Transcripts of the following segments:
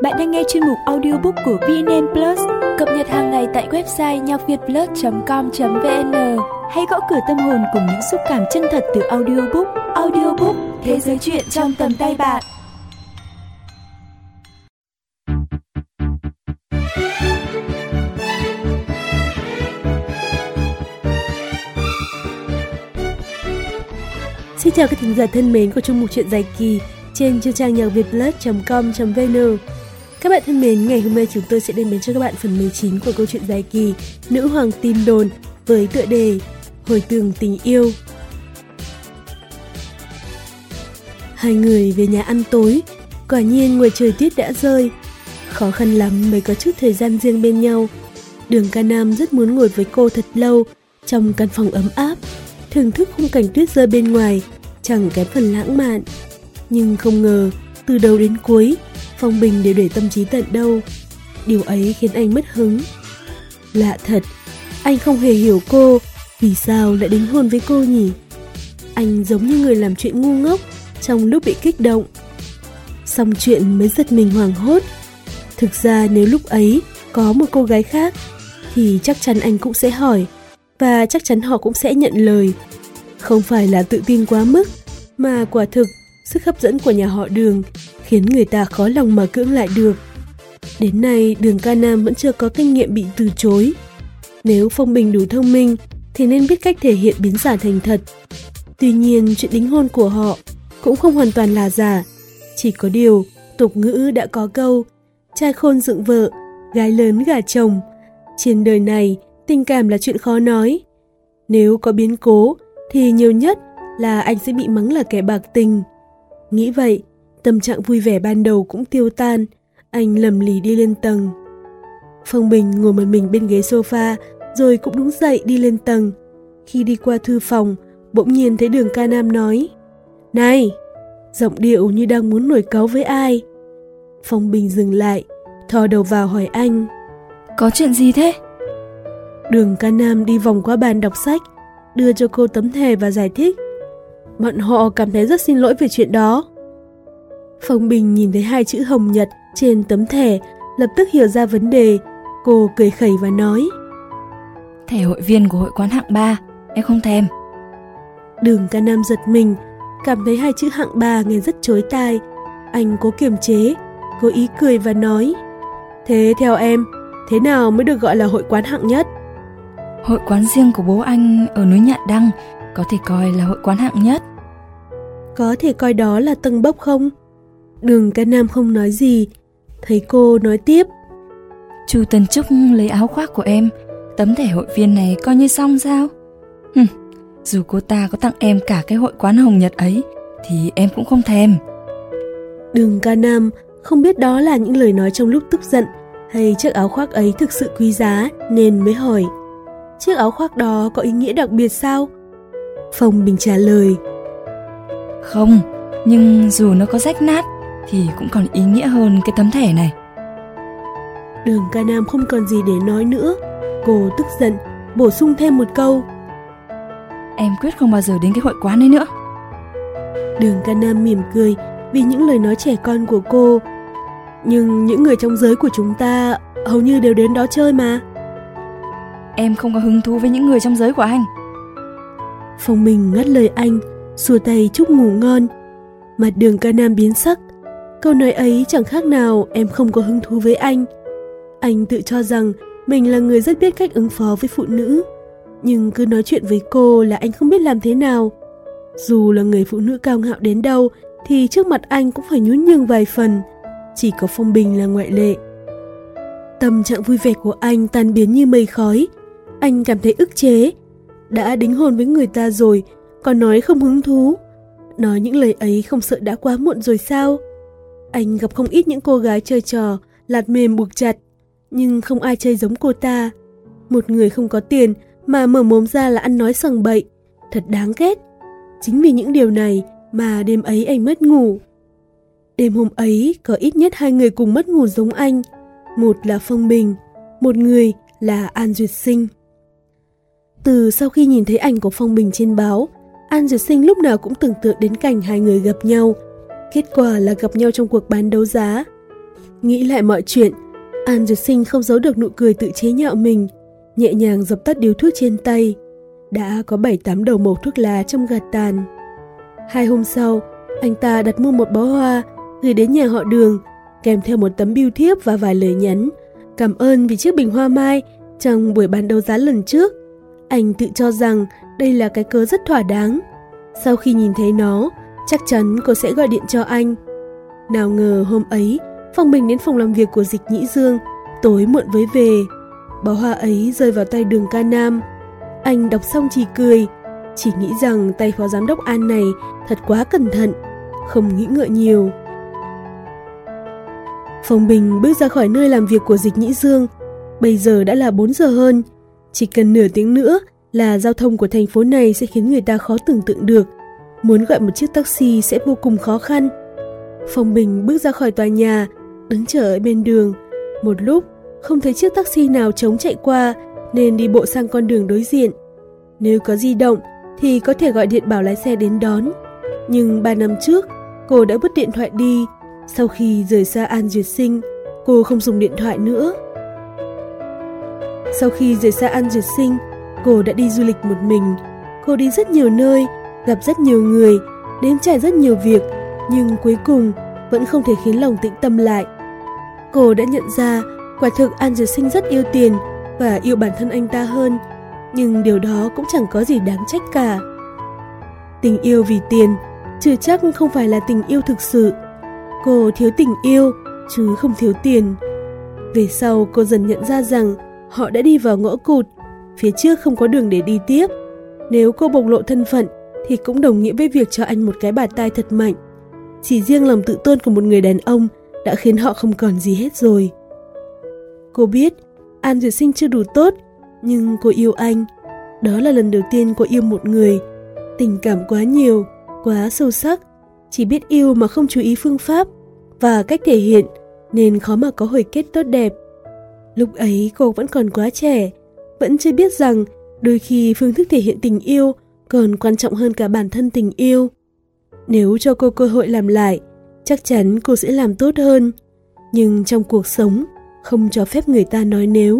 Bạn đang nghe chuyên mục audiobook của VNN Plus, cập nhật hàng ngày tại website nhacvietplus.com.vn. Hãy gõ cửa tâm hồn cùng những xúc cảm chân thật từ audiobook. Audiobook, thế giới truyện trong tầm tay bạn. Xin chào các thính giả thân mến của chuyên mục truyện dài kỳ trên chương trang nhacvietplus.com.vn. Các bạn thân mến, ngày hôm nay chúng tôi sẽ đem đến cho các bạn phần 19 của câu chuyện dài kỳ Nữ hoàng tin đồn với tựa đề Hồi tưởng tình yêu. Hai người về nhà ăn tối, quả nhiên ngoài trời tuyết đã rơi. Khó khăn lắm mới có chút thời gian riêng bên nhau. Đường Ca Nam rất muốn ngồi với cô thật lâu trong căn phòng ấm áp, thưởng thức khung cảnh tuyết rơi bên ngoài, chẳng kém phần lãng mạn. Nhưng không ngờ, từ đầu đến cuối, Phong Bình đều để tâm trí tận đâu. Điều ấy khiến anh mất hứng. Lạ thật, anh không hề hiểu cô, vì sao lại đính hôn với cô nhỉ? Anh giống như người làm chuyện ngu ngốc trong lúc bị kích động. Xong chuyện mới giật mình hoảng hốt. Thực ra nếu lúc ấy có một cô gái khác, thì chắc chắn anh cũng sẽ hỏi, và chắc chắn họ cũng sẽ nhận lời. Không phải là tự tin quá mức, mà quả thực sức hấp dẫn của nhà họ Đường khiến người ta khó lòng mà cưỡng lại được. Đến nay Đường Ca Nam vẫn chưa có kinh nghiệm bị từ chối. Nếu Phong Bình đủ thông minh thì nên biết cách thể hiện biến giả thành thật. Tuy nhiên chuyện đính hôn của họ cũng không hoàn toàn là giả. Chỉ có điều tục ngữ đã có câu trai khôn dựng vợ, gái lớn gả chồng. Trên đời này tình cảm là chuyện khó nói. Nếu có biến cố thì nhiều nhất là anh sẽ bị mắng là kẻ bạc tình. Nghĩ vậy, tâm trạng vui vẻ ban đầu cũng tiêu tan. Anh lầm lì đi lên tầng. Phong Bình ngồi một mình bên ghế sofa, rồi cũng đứng dậy đi lên tầng. Khi đi qua thư phòng, bỗng nhiên thấy Đường Ca Nam nói: "Này!" Giọng điệu như đang muốn nổi cáu với ai. Phong Bình dừng lại, thò đầu vào hỏi anh: "Có chuyện gì thế?" Đường Ca Nam đi vòng qua bàn đọc sách, đưa cho cô tấm thẻ và giải thích: "Bọn họ cảm thấy rất xin lỗi về chuyện đó." Phong Bình nhìn thấy hai chữ Hồng Nhật trên tấm thẻ, lập tức hiểu ra vấn đề. Cô cười khẩy và nói: "Thẻ hội viên của hội quán hạng 3, em không thèm." Đường Ca Nam giật mình, cảm thấy hai chữ hạng 3 nghe rất chói tai. Anh cố kiềm chế, cố ý cười và nói: "Thế theo em, thế nào mới được gọi là hội quán hạng nhất?" "Hội quán riêng của bố anh ở núi Nhạn Đăng có thể coi là hội quán hạng nhất." "Có thể coi đó là tầng bốc không?" Đường Ca Nam không nói gì. Thấy cô nói tiếp: "Chu Tần Trúc lấy áo khoác của em, tấm thẻ hội viên này coi như xong sao? Dù cô ta có tặng em cả cái hội quán Hồng Nhật ấy thì em cũng không thèm." Đường Ca Nam không biết đó là những lời nói trong lúc tức giận hay chiếc áo khoác ấy thực sự quý giá, nên mới hỏi: "Chiếc áo khoác đó có ý nghĩa đặc biệt sao?" Phong Bình trả lời: "Không, nhưng dù nó có rách nát thì cũng còn ý nghĩa hơn cái tấm thẻ này." Đường Ca Nam không còn gì để nói nữa. Cô tức giận bổ sung thêm một câu: "Em quyết không bao giờ đến cái hội quán ấy nữa." Đường Ca Nam mỉm cười vì những lời nói trẻ con của cô. "Nhưng những người trong giới của chúng ta hầu như đều đến đó chơi mà." "Em không có hứng thú với những người trong giới của anh." Phong Bình ngắt lời anh, xua tay chúc ngủ ngon. Mặt Đường Ca Nam biến sắc. Câu nói ấy chẳng khác nào em không có hứng thú với anh. Anh tự cho rằng mình là người rất biết cách ứng phó với phụ nữ, nhưng cứ nói chuyện với cô là anh không biết làm thế nào. Dù là người phụ nữ cao ngạo đến đâu thì trước mặt anh cũng phải nhún nhường vài phần. Chỉ có Phong Bình là ngoại lệ. Tâm trạng vui vẻ của anh tan biến như mây khói. Anh cảm thấy ức chế. Đã đính hôn với người ta rồi, còn nói không hứng thú. Nói những lời ấy không sợ đã quá muộn rồi sao? Anh gặp không ít những cô gái chơi trò lạt mềm buộc chặt, nhưng không ai chơi giống cô ta. Một người không có tiền mà mở mồm ra là ăn nói sằng bậy, thật đáng ghét. Chính vì những điều này mà đêm ấy anh mất ngủ. Đêm hôm ấy có ít nhất hai người cùng mất ngủ giống anh. Một là Phong Bình, một người là An Duyệt Sinh. Từ sau khi nhìn thấy ảnh của Phong Bình trên báo, An Duyệt Sinh lúc nào cũng tưởng tượng đến cảnh hai người gặp nhau. Kết quả là gặp nhau trong cuộc bán đấu giá. Nghĩ lại mọi chuyện, An Duyệt Sinh không giấu được nụ cười tự chế nhạo mình, nhẹ nhàng dập tắt điếu thuốc trên tay. Đã có 7-8 đầu mẩu thuốc lá trong gạt tàn. 2 hôm sau, anh ta đặt mua một bó hoa, gửi đến nhà họ Đường, kèm theo một tấm bưu thiếp và vài lời nhắn cảm ơn vì chiếc bình hoa mai trong buổi bán đấu giá lần trước. Anh tự cho rằng đây là cái cớ rất thỏa đáng. Sau khi nhìn thấy nó, chắc chắn cô sẽ gọi điện cho anh. Nào ngờ hôm ấy, Phong Bình đến phòng làm việc của Dịch Nhĩ Dương, tối muộn mới về. Bó hoa ấy rơi vào tay Đường Ca Nam. Anh đọc xong chỉ cười, chỉ nghĩ rằng tay phó giám đốc An này thật quá cẩn thận, không nghĩ ngợi nhiều. Phong Bình bước ra khỏi nơi làm việc của Dịch Nhĩ Dương. Bây giờ đã là 4 giờ hơn. Chỉ cần nửa tiếng nữa là giao thông của thành phố này sẽ khiến người ta khó tưởng tượng được. Muốn gọi một chiếc taxi sẽ vô cùng khó khăn. Phong Bình bước ra khỏi tòa nhà, đứng chờ ở bên đường. Một lúc, không thấy chiếc taxi nào trống chạy qua, nên đi bộ sang con đường đối diện. Nếu có di động thì có thể gọi điện bảo lái xe đến đón. Nhưng 3 năm trước, cô đã vứt điện thoại đi. Sau khi rời xa An Duyệt Sinh, cô không dùng điện thoại nữa. Sau khi rời xa An Duyệt Sinh, cô đã đi du lịch một mình. Cô đi rất nhiều nơi, gặp rất nhiều người, nếm trải rất nhiều việc, nhưng cuối cùng vẫn không thể khiến lòng tĩnh tâm lại. Cô đã nhận ra quả thực An Duyệt Sinh rất yêu tiền và yêu bản thân anh ta hơn, nhưng điều đó cũng chẳng có gì đáng trách cả. Tình yêu vì tiền chưa chắc không phải là tình yêu thực sự. Cô thiếu tình yêu chứ không thiếu tiền. Về sau cô dần nhận ra rằng họ đã đi vào ngõ cụt, phía trước không có đường để đi tiếp. Nếu cô bộc lộ thân phận thì cũng đồng nghĩa với việc cho anh một cái bạt tai thật mạnh. Chỉ riêng lòng tự tôn của một người đàn ông đã khiến họ không còn gì hết rồi. Cô biết An Duyệt Sinh chưa đủ tốt, nhưng cô yêu anh. Đó là lần đầu tiên cô yêu một người. Tình cảm quá nhiều, quá sâu sắc, chỉ biết yêu mà không chú ý phương pháp và cách thể hiện, nên khó mà có hồi kết tốt đẹp. Lúc ấy cô vẫn còn quá trẻ, vẫn chưa biết rằng đôi khi phương thức thể hiện tình yêu còn quan trọng hơn cả bản thân tình yêu. Nếu cho cô cơ hội làm lại, chắc chắn cô sẽ làm tốt hơn. Nhưng trong cuộc sống, không cho phép người ta nói nếu.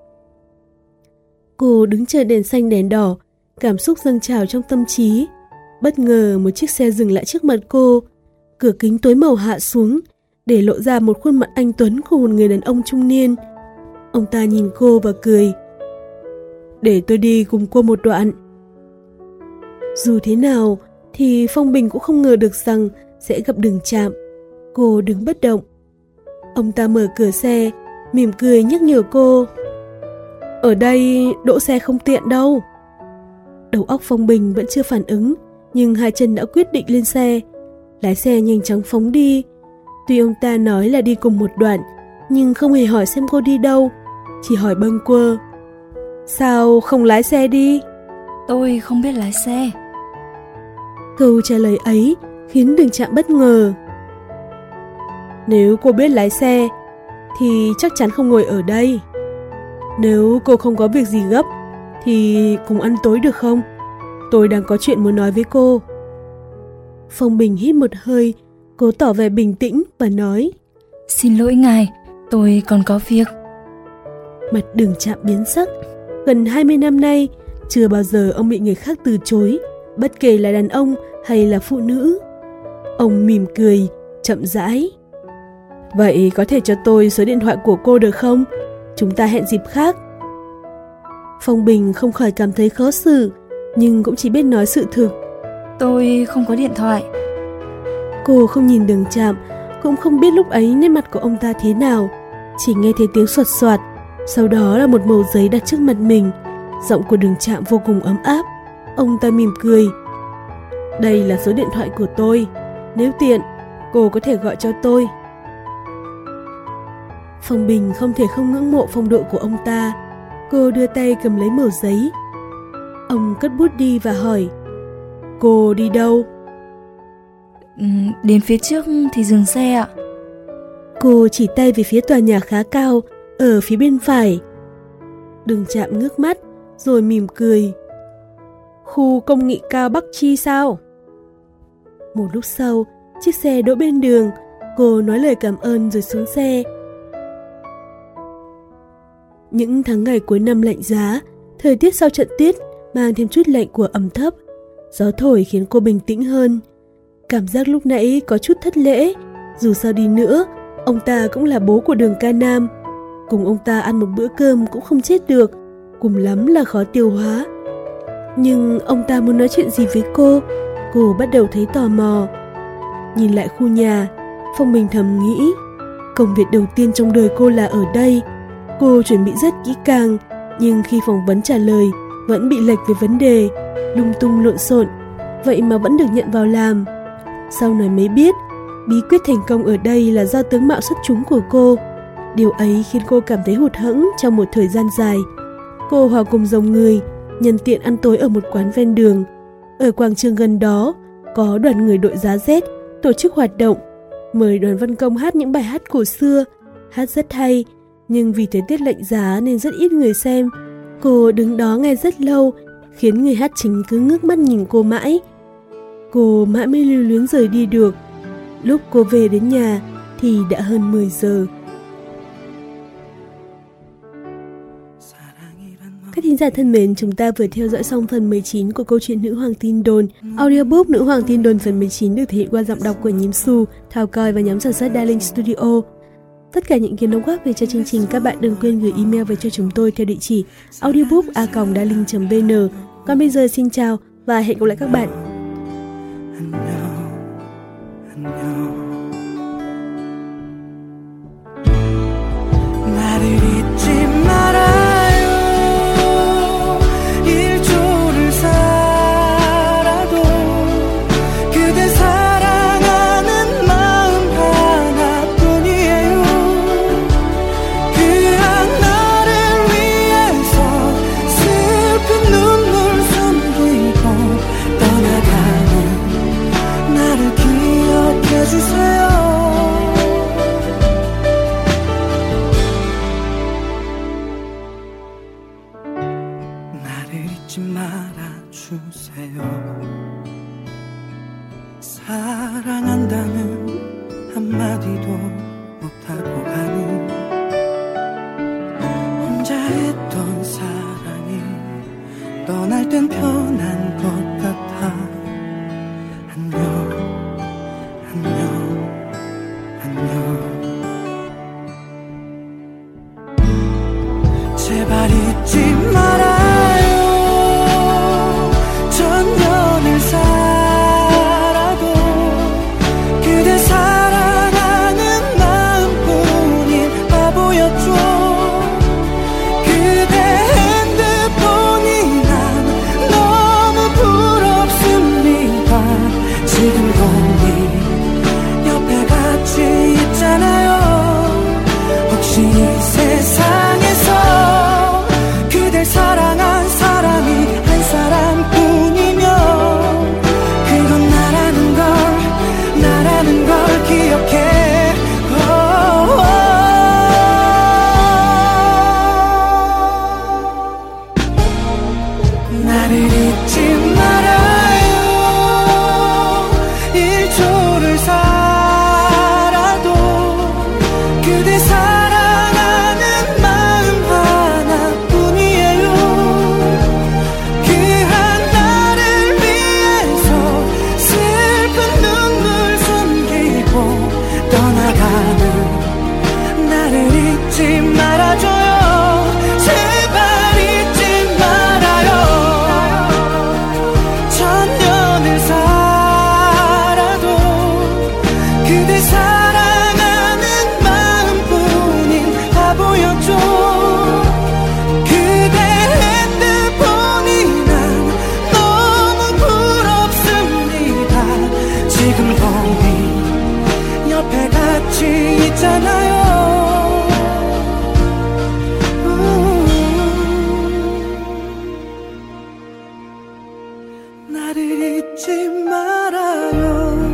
Cô đứng chờ đèn xanh đèn đỏ, cảm xúc dâng trào trong tâm trí. Bất ngờ một chiếc xe dừng lại trước mặt cô. Cửa kính tối màu hạ xuống, để lộ ra một khuôn mặt anh tuấn của một người đàn ông trung niên. Ông ta nhìn cô và cười. Để tôi đi cùng cô một đoạn. Dù thế nào thì Phong Bình cũng không ngờ được rằng sẽ gặp Đường Trạm. Cô đứng bất động. Ông ta mở cửa xe, mỉm cười nhắc nhở cô. Ở đây đỗ xe không tiện đâu. Đầu óc Phong Bình vẫn chưa phản ứng, nhưng hai chân đã quyết định lên xe. Lái xe nhanh chóng phóng đi. Tuy ông ta nói là đi cùng một đoạn, nhưng không hề hỏi xem cô đi đâu, chỉ hỏi bâng quơ. Sao không lái xe đi? Tôi không biết lái xe. Câu trả lời ấy khiến Đường Trạm bất ngờ. Nếu cô biết lái xe thì chắc chắn không ngồi ở đây. Nếu cô không có việc gì gấp thì cùng ăn tối được không? Tôi đang có chuyện muốn nói với cô. Phong Bình hít một hơi, cố tỏ vẻ bình tĩnh và nói. Xin lỗi ngài, tôi còn có việc. Mặt Đường Trạm biến sắc. Gần 20 năm nay, chưa bao giờ ông bị người khác từ chối, bất kể là đàn ông hay là phụ nữ. Ông mỉm cười, chậm rãi. Vậy có thể cho tôi số điện thoại của cô được không? Chúng ta hẹn dịp khác. Phong Bình không khỏi cảm thấy khó xử, nhưng cũng chỉ biết nói sự thực. Tôi không có điện thoại. Cô không nhìn Đường Trạm, cũng không biết lúc ấy nét mặt của ông ta thế nào. Chỉ nghe thấy tiếng xoạt xoạt, sau đó là một mẩu giấy đặt trước mặt mình. Giọng của Đường Trạm vô cùng ấm áp. Ông ta mỉm cười. Đây là số điện thoại của tôi. Nếu tiện, cô có thể gọi cho tôi. Phong Bình không thể không ngưỡng mộ phong độ của ông ta. Cô đưa tay cầm lấy mẩu giấy. Ông cất bút đi và hỏi. Cô đi đâu? Đến phía trước thì dừng xe ạ. Cô chỉ tay về phía tòa nhà khá cao ở phía bên phải. Đường Trạm ngước mắt rồi mỉm cười. Khu công nghệ cao Bắc Chi sao? Một lúc sau, chiếc xe đỗ bên đường. Cô nói lời cảm ơn rồi xuống xe. Những tháng ngày cuối năm lạnh giá, thời tiết sau trận tuyết mang thêm chút lạnh của ẩm thấp. Gió thổi khiến cô bình tĩnh hơn. Cảm giác lúc nãy có chút thất lễ. Dù sao đi nữa, ông ta cũng là bố của Đường Ca Nam. Cùng ông ta ăn một bữa cơm cũng không chết được, cùng lắm là khó tiêu hóa. Nhưng ông ta muốn nói chuyện gì với cô bắt đầu thấy tò mò. Nhìn lại khu nhà, Phong Bình thầm nghĩ, công việc đầu tiên trong đời cô là ở đây. Cô chuẩn bị rất kỹ càng, nhưng khi phỏng vấn trả lời vẫn bị lệch về vấn đề, lung tung lộn xộn, vậy mà vẫn được nhận vào làm. Sau này mới biết, bí quyết thành công ở đây là do tướng mạo xuất chúng của cô. Điều ấy khiến cô cảm thấy hụt hẫng trong một thời gian dài. Cô hòa cùng dòng người, nhân tiện ăn tối ở một quán ven đường. Ở quảng trường gần đó, có đoàn người đội giá rét tổ chức hoạt động, mời Đoàn Văn Công hát những bài hát cổ xưa. Hát rất hay, nhưng vì thời tiết lạnh giá nên rất ít người xem. Cô đứng đó nghe rất lâu, khiến người hát chính cứ ngước mắt nhìn cô mãi. Cô mãi mới lưu luyến rời đi được. Lúc cô về đến nhà thì đã hơn 10 giờ. Các thính giả thân mến, chúng ta vừa theo dõi xong phần 19 của câu chuyện Nữ Hoàng Tin Đồn. Audiobook Nữ Hoàng Tin Đồn phần 19 được thể hiện qua giọng đọc của Nhím Xu, Thảo Coi và nhóm sản xuất Darling Studio. Tất cả những kiến đóng góp về cho chương trình các bạn đừng quên gửi email về cho chúng tôi theo địa chỉ audiobook@darling.vn. Còn bây giờ xin chào và hẹn gặp lại các bạn. 사랑한다는 한마디도 못하고 가는 혼자 했던 사랑이 떠날 땐 편한 것 같아. 안녕 안녕 안녕. 제발 잊지 말아요. 천년을 살아도 그대 사랑하는 마음뿐인 바보였죠. 그대 핸드폰이 난 너무 부럽습니다. 지금도 네 옆에 같이 있잖아요. 혹시 이 세상에서 그댈 사랑한 사람이 한 사람뿐이면 그건 나라는 걸 기억해. 나를 잊지 말아요. 1초를 살아도 그대 사랑하는 마음 하나뿐이에요. 그 하나를 위해서 슬픈 눈물 숨기고 떠나가는 나를 잊지 말아줘요. 제발 잊지 말아요. 천년을 살아도 그대 사랑하는 마음뿐인 바보였죠. 그대 핸드폰이 난 너무 부럽습니다. 지금도 네 옆에 같이 있잖아요. 나를 잊지 말아요.